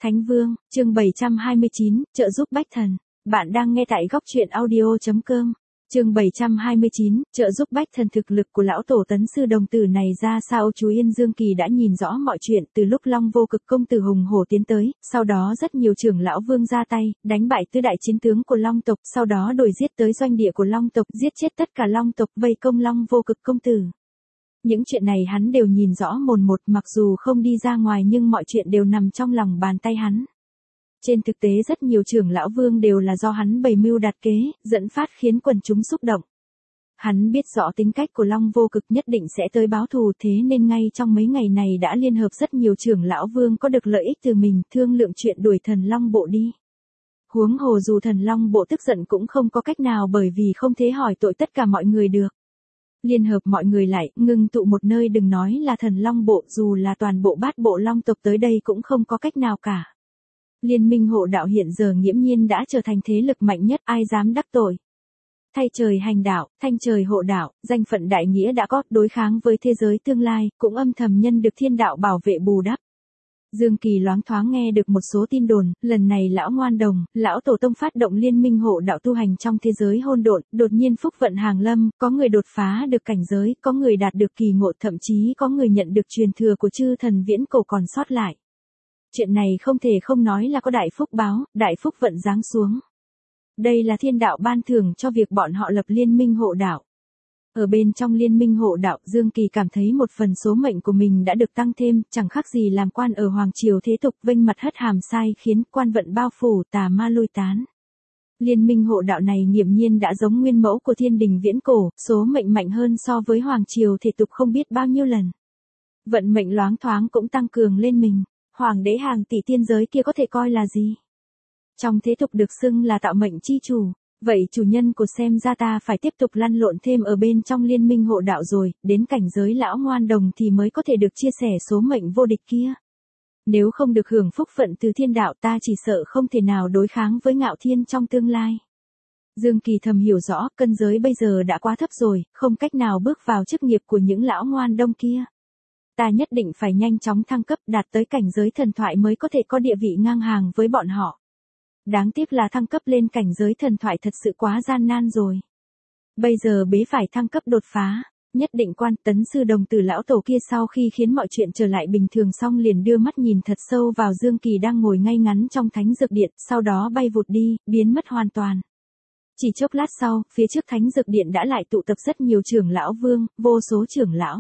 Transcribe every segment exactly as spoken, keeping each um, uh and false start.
Thánh Vương, chương bảy trăm hai mươi chín, trợ giúp bách thần. Bạn đang nghe tại góc truyện audio.com. Chương bảy trăm hai mươi chín, trợ giúp bách thần. Thực lực của lão tổ tấn sư đồng tử này ra sao? Chú Yên Dương Kỳ đã nhìn rõ mọi chuyện từ lúc Long Vô Cực công tử hùng hổ tiến tới, sau đó rất nhiều trưởng lão vương ra tay, đánh bại tứ đại chiến tướng của Long tộc, sau đó đuổi giết tới doanh địa của Long tộc, giết chết tất cả Long tộc, vây công Long Vô Cực công tử. Những chuyện này hắn đều nhìn rõ mồn một, mặc dù không đi ra ngoài nhưng mọi chuyện đều nằm trong lòng bàn tay hắn. Trên thực tế rất nhiều trưởng lão vương đều là do hắn bày mưu đặt kế, dẫn phát khiến quần chúng xúc động. Hắn biết rõ tính cách của Long Vô Cực nhất định sẽ tới báo thù, thế nên ngay trong mấy ngày này đã liên hợp rất nhiều trưởng lão vương có được lợi ích từ mình, thương lượng chuyện đuổi thần Long Bộ đi. Huống hồ dù thần Long Bộ tức giận cũng không có cách nào, bởi vì không thể hỏi tội tất cả mọi người được. Liên hợp mọi người lại, ngưng tụ một nơi, đừng nói là thần Long Bộ, dù là toàn bộ bát bộ Long tộc tới đây cũng không có cách nào cả. Liên minh hộ đạo hiện giờ nghiễm nhiên đã trở thành thế lực mạnh nhất, ai dám đắc tội. Thay trời hành đạo, thanh trời hộ đạo, danh phận đại nghĩa đã có, đối kháng với thế giới tương lai, cũng âm thầm nhân được thiên đạo bảo vệ bù đắp. Dương Kỳ loáng thoáng nghe được một số tin đồn, lần này lão ngoan đồng, lão tổ tông phát động liên minh hộ đạo tu hành trong thế giới hôn độn, đột nhiên phúc vận hàng lâm, có người đột phá được cảnh giới, có người đạt được kỳ ngộ, thậm chí có người nhận được truyền thừa của chư thần viễn cổ còn sót lại. Chuyện này không thể không nói là có đại phúc báo, đại phúc vận giáng xuống. Đây là thiên đạo ban thưởng cho việc bọn họ lập liên minh hộ đạo. Ở bên trong liên minh hộ đạo, Dương Kỳ cảm thấy một phần số mệnh của mình đã được tăng thêm, chẳng khác gì làm quan ở hoàng triều thế tục, vênh mặt hất hàm sai, khiến quan vận bao phủ, tà ma lui tán. Liên minh hộ đạo này nghiễm nhiên đã giống nguyên mẫu của thiên đình viễn cổ, số mệnh mạnh hơn so với hoàng triều thế tục không biết bao nhiêu lần. Vận mệnh loáng thoáng cũng tăng cường lên mình. Hoàng đế hàng tỷ tiên giới kia có thể coi là gì? Trong thế tục được xưng là tạo mệnh chi chủ. Vậy chủ nhân của xem ra ta phải tiếp tục lăn lộn thêm ở bên trong liên minh hộ đạo rồi, đến cảnh giới lão ngoan đồng thì mới có thể được chia sẻ số mệnh vô địch kia. Nếu không được hưởng phúc phận từ thiên đạo, ta chỉ sợ không thể nào đối kháng với ngạo thiên trong tương lai. Dương Kỳ thầm hiểu rõ, cân giới bây giờ đã quá thấp rồi, không cách nào bước vào chức nghiệp của những lão ngoan đông kia. Ta nhất định phải nhanh chóng thăng cấp, đạt tới cảnh giới thần thoại mới có thể có địa vị ngang hàng với bọn họ. Đáng tiếc là thăng cấp lên cảnh giới thần thoại thật sự quá gian nan rồi. Bây giờ bế phải thăng cấp đột phá, nhất định quan. Tấn sư đồng tử lão tổ kia sau khi khiến mọi chuyện trở lại bình thường xong liền đưa mắt nhìn thật sâu vào Dương Kỳ đang ngồi ngay ngắn trong thánh dược điện, sau đó bay vụt đi, biến mất hoàn toàn. Chỉ chốc lát sau, phía trước thánh dược điện đã lại tụ tập rất nhiều trưởng lão vương, vô số trưởng lão.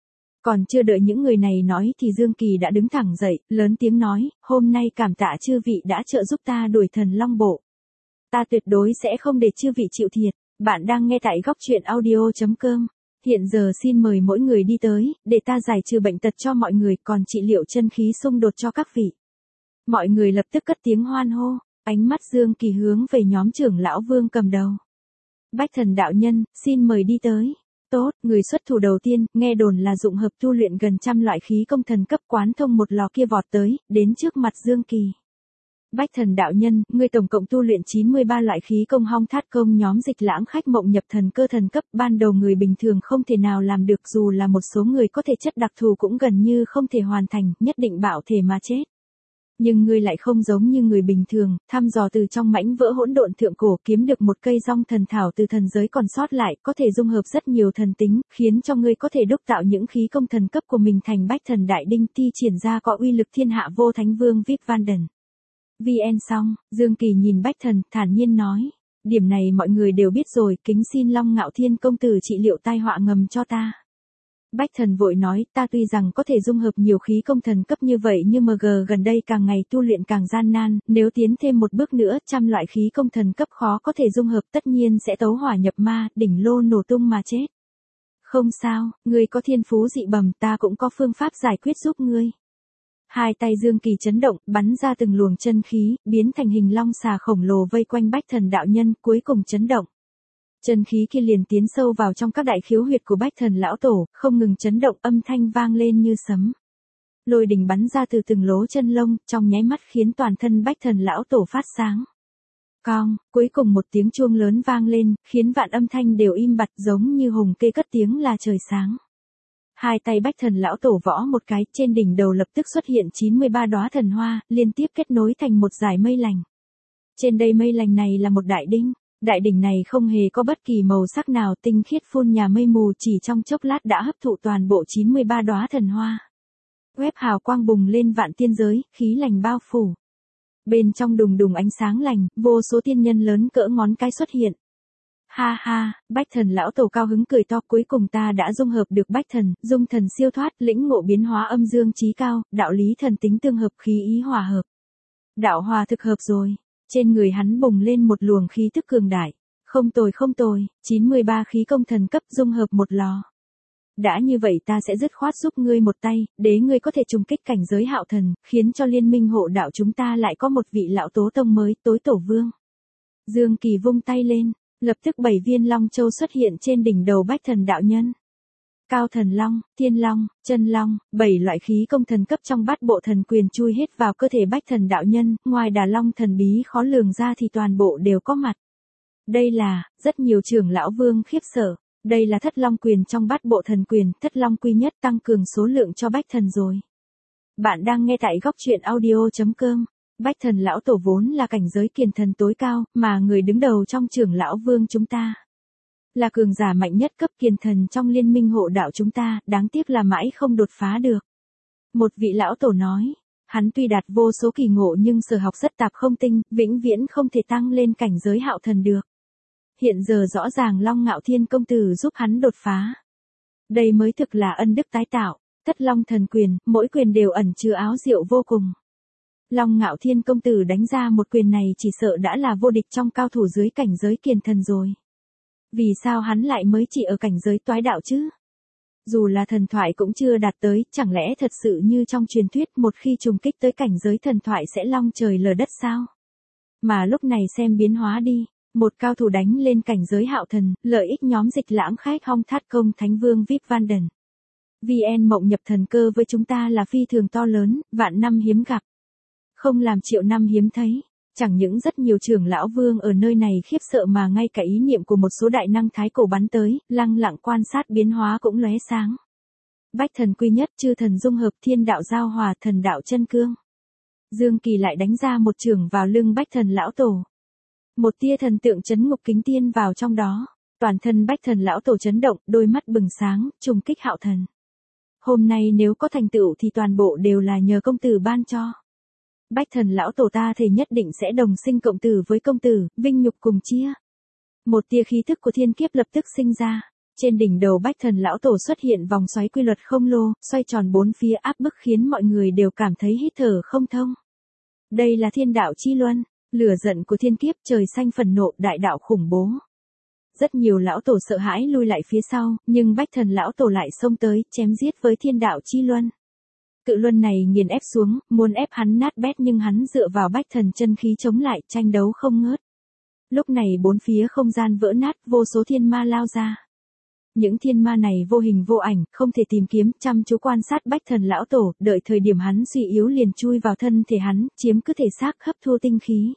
Còn chưa đợi những người này nói thì Dương Kỳ đã đứng thẳng dậy, lớn tiếng nói, hôm nay cảm tạ chư vị đã trợ giúp ta đuổi thần Long Bộ. Ta tuyệt đối sẽ không để chư vị chịu thiệt. Bạn đang nghe tại góc truyện audio.com. Hiện giờ xin mời mỗi người đi tới, để ta giải trừ bệnh tật cho mọi người, còn trị liệu chân khí xung đột cho các vị. Mọi người lập tức cất tiếng hoan hô, ánh mắt Dương Kỳ hướng về nhóm trưởng lão vương cầm đầu. Bách thần đạo nhân, xin mời đi tới. Tốt, người xuất thủ đầu tiên, nghe đồn là dụng hợp tu luyện gần trăm loại khí công thần cấp, quán thông một lò kia vọt tới, đến trước mặt Dương Kỳ. Bách thần đạo nhân, người tổng cộng tu luyện chín mươi ba loại khí công hong thát công, nhóm dịch lãng khách mộng nhập thần cơ thần cấp, ban đầu người bình thường không thể nào làm được, dù là một số người có thể chất đặc thù cũng gần như không thể hoàn thành, nhất định bạo thể mà chết. Nhưng ngươi lại không giống như người bình thường, thăm dò từ trong mảnh vỡ hỗn độn thượng cổ kiếm được một cây rong thần thảo từ thần giới còn sót lại, có thể dung hợp rất nhiều thần tính, khiến cho ngươi có thể đúc tạo những khí công thần cấp của mình thành bách thần đại đinh, thi triển ra có uy lực thiên hạ vô. Thánh Vương Vip Vanden. vê en xong, Dương Kỳ nhìn bách thần, thản nhiên nói, điểm này mọi người đều biết rồi, kính xin Long Ngạo Thiên công tử trị liệu tai họa ngầm cho ta. Bách thần vội nói, ta tuy rằng có thể dung hợp nhiều khí công thần cấp như vậy nhưng mà gờ gần đây càng ngày tu luyện càng gian nan, nếu tiến thêm một bước nữa, trăm loại khí công thần cấp khó có thể dung hợp, tất nhiên sẽ tấu hỏa nhập ma, đỉnh lô nổ tung mà chết. Không sao, ngươi có thiên phú dị bẩm, ta cũng có phương pháp giải quyết giúp ngươi. Hai tay Dương Kỳ chấn động, bắn ra từng luồng chân khí, biến thành hình long xà khổng lồ vây quanh bách thần đạo nhân, cuối cùng chấn động. Chân khí kia liền tiến sâu vào trong các đại khiếu huyệt của bách thần lão tổ, không ngừng chấn động, âm thanh vang lên như sấm. Lôi đình bắn ra từ từng lỗ chân lông, trong nháy mắt khiến toàn thân bách thần lão tổ phát sáng. Cong, cuối cùng một tiếng chuông lớn vang lên, khiến vạn âm thanh đều im bặt, giống như hùng kê cất tiếng là trời sáng. Hai tay Bách Thần lão tổ võ một cái, trên đỉnh đầu lập tức xuất hiện chín mươi ba đóa thần hoa, liên tiếp kết nối thành một dải mây lành. Trên đây mây lành này là một đại đinh, đại đỉnh này không hề có bất kỳ màu sắc nào, tinh khiết phun nhà mây mù, chỉ trong chốc lát đã hấp thụ toàn bộ chín mươi ba đóa thần hoa. Quét hào quang bùng lên vạn tiên giới, khí lành bao phủ. Bên trong đùng đùng ánh sáng lành, vô số tiên nhân lớn cỡ ngón cái xuất hiện. Ha ha, Bách Thần lão tổ cao hứng cười to, cuối cùng ta đã dung hợp được Bách Thần, dung thần siêu thoát, lĩnh ngộ biến hóa âm dương chí cao, đạo lý thần tính tương hợp, khí ý hòa hợp. Đạo hòa thực hợp rồi. Trên người hắn bùng lên một luồng khí tức cường đại. Không tồi không tồi, chín mươi ba khí công thần cấp dung hợp một lò. Đã như vậy ta sẽ dứt khoát giúp ngươi một tay, để ngươi có thể trùng kích cảnh giới hạo thần, khiến cho liên minh hộ đạo chúng ta lại có một vị lão tố tông mới, tối tổ vương. Dương Kỳ vung tay lên, lập tức bảy viên long châu xuất hiện trên đỉnh đầu Bách Thần đạo nhân. Cao thần long, thiên long, chân long, bảy loại khí công thần cấp trong bát bộ thần quyền chui hết vào cơ thể Bách Thần đạo nhân, ngoài đà long thần bí khó lường ra thì toàn bộ đều có mặt. Đây là, rất nhiều trưởng lão vương khiếp sợ, đây là thất long quyền trong bát bộ thần quyền, thất long quy nhất tăng cường số lượng cho Bách Thần rồi. Bạn đang nghe tại góc truyện audio chấm com. Bách Thần lão tổ vốn là cảnh giới kiền thần tối cao, mà người đứng đầu trong trưởng lão vương chúng ta là cường giả mạnh nhất cấp kiền thần trong liên minh hộ đạo chúng ta, đáng tiếc là mãi không đột phá được. Một vị lão tổ nói, hắn tuy đạt vô số kỳ ngộ nhưng sở học rất tạp không tinh, vĩnh viễn không thể tăng lên cảnh giới hạo thần được. Hiện giờ rõ ràng Long Ngạo Thiên công tử giúp hắn đột phá. Đây mới thực là ân đức tái tạo, thất long thần quyền, mỗi quyền đều ẩn chứa áo diệu vô cùng. Long Ngạo Thiên công tử đánh ra một quyền này chỉ sợ đã là vô địch trong cao thủ dưới cảnh giới kiền thần rồi. Vì sao hắn lại mới chỉ ở cảnh giới toái đạo chứ? Dù là thần thoại cũng chưa đạt tới, chẳng lẽ thật sự như trong truyền thuyết một khi trùng kích tới cảnh giới thần thoại sẽ long trời lở đất sao? Mà lúc này xem biến hóa đi, một cao thủ đánh lên cảnh giới hạo thần, lợi ích nhóm dịch lãm khách hong thát công thánh vương vê i pê Vanden. vê en mộng nhập thần cơ với chúng ta là phi thường to lớn, vạn năm hiếm gặp. Không làm triệu năm hiếm thấy. Chẳng những rất nhiều trưởng lão vương ở nơi này khiếp sợ mà ngay cả ý niệm của một số đại năng thái cổ bắn tới, lăng lặng quan sát biến hóa cũng lóe sáng. Bách Thần quy nhất, chư thần dung hợp, thiên đạo giao hòa, thần đạo chân cương. Dương Kỳ lại đánh ra một chưởng vào lưng Bách Thần lão tổ. Một tia thần tượng chấn ngục kính tiên vào trong đó, toàn thân Bách Thần lão tổ chấn động, đôi mắt bừng sáng, trùng kích hạo thần. Hôm nay nếu có thành tựu thì toàn bộ đều là nhờ công tử ban cho. Bách Thần lão tổ ta thề nhất định sẽ đồng sinh cộng tử với công tử, vinh nhục cùng chia. Một tia khí thức của thiên kiếp lập tức sinh ra. Trên đỉnh đầu Bách Thần lão tổ xuất hiện vòng xoáy quy luật không lô, xoay tròn bốn phía áp bức khiến mọi người đều cảm thấy hít thở không thông. Đây là thiên đạo chi luân, lửa giận của thiên kiếp, trời xanh phần nộ, đại đạo khủng bố. Rất nhiều lão tổ sợ hãi lui lại phía sau, nhưng Bách Thần lão tổ lại xông tới, chém giết với thiên đạo chi luân. Cự luân này nghiền ép xuống, muốn ép hắn nát bét nhưng hắn dựa vào Bách Thần chân khí chống lại, tranh đấu không ngớt. Lúc này bốn phía không gian vỡ nát, vô số thiên ma lao ra. Những thiên ma này vô hình vô ảnh, không thể tìm kiếm, chăm chú quan sát Bách Thần lão tổ, đợi thời điểm hắn suy yếu liền chui vào thân thể hắn, chiếm cứ thể xác, hấp thu tinh khí.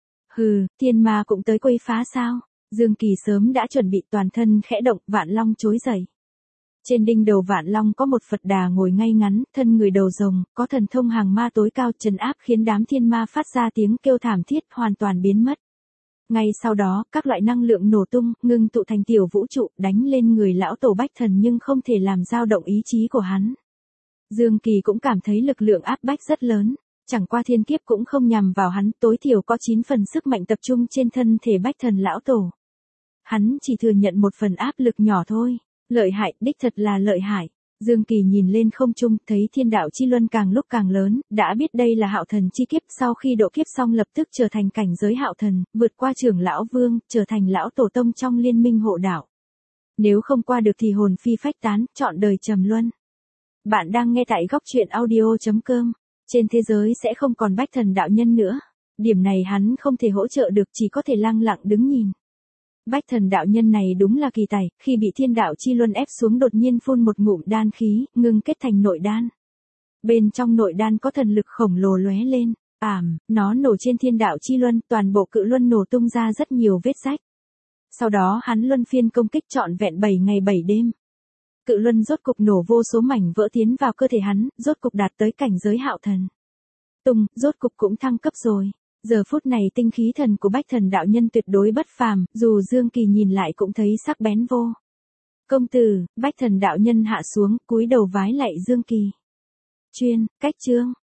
Hừ, thiên ma cũng tới quấy phá sao? Dương Kỳ sớm đã chuẩn bị, toàn thân khẽ động, Vạn Long trỗi dậy. Trên đỉnh đầu Vạn Long có một Phật Đà ngồi ngay ngắn, thân người đầu rồng, có thần thông hàng ma tối cao trấn áp khiến đám thiên ma phát ra tiếng kêu thảm thiết, hoàn toàn biến mất. Ngay sau đó, các loại năng lượng nổ tung, ngưng tụ thành tiểu vũ trụ, đánh lên người lão tổ Bách Thần nhưng không thể làm dao động ý chí của hắn. Dương Kỳ cũng cảm thấy lực lượng áp bách rất lớn, chẳng qua thiên kiếp cũng không nhằm vào hắn, tối thiểu có chín phần sức mạnh tập trung trên thân thể Bách Thần lão tổ. Hắn chỉ thừa nhận một phần áp lực nhỏ thôi. Lợi hại, đích thật là lợi hại. Dương Kỳ nhìn lên không trung, thấy thiên đạo chi luân càng lúc càng lớn, đã biết đây là hạo thần chi kiếp, sau khi độ kiếp xong lập tức trở thành cảnh giới hạo thần, vượt qua trưởng lão vương, trở thành lão tổ tông trong liên minh hộ đạo. Nếu không qua được thì hồn phi phách tán, trọn đời trầm luân. Bạn đang nghe tại góc truyện audio chấm com. Trên thế giới sẽ không còn Bách Thần đạo nhân nữa. Điểm này hắn không thể hỗ trợ được, chỉ có thể lặng lặng đứng nhìn. Bách Thần đạo nhân này đúng là kỳ tài, khi bị thiên đạo chi luân ép xuống đột nhiên phun một ngụm đan khí, ngưng kết thành nội đan. Bên trong nội đan có thần lực khổng lồ lóe lên, ảm, nó nổ trên thiên đạo chi luân, toàn bộ cự luân nổ tung ra rất nhiều vết rách. Sau đó hắn luân phiên công kích trọn vẹn bảy ngày bảy đêm. Cự luân rốt cục nổ vô số mảnh vỡ tiến vào cơ thể hắn, rốt cục đạt tới cảnh giới hạo thần. Tùng, rốt cục cũng thăng cấp rồi. Giờ phút này tinh khí thần của Bách Thần đạo nhân tuyệt đối bất phàm, dù Dương Kỳ nhìn lại cũng thấy sắc bén vô. Công tử, Bách Thần đạo nhân hạ xuống, cúi đầu vái lạy Dương Kỳ. Chuyên, cách chương.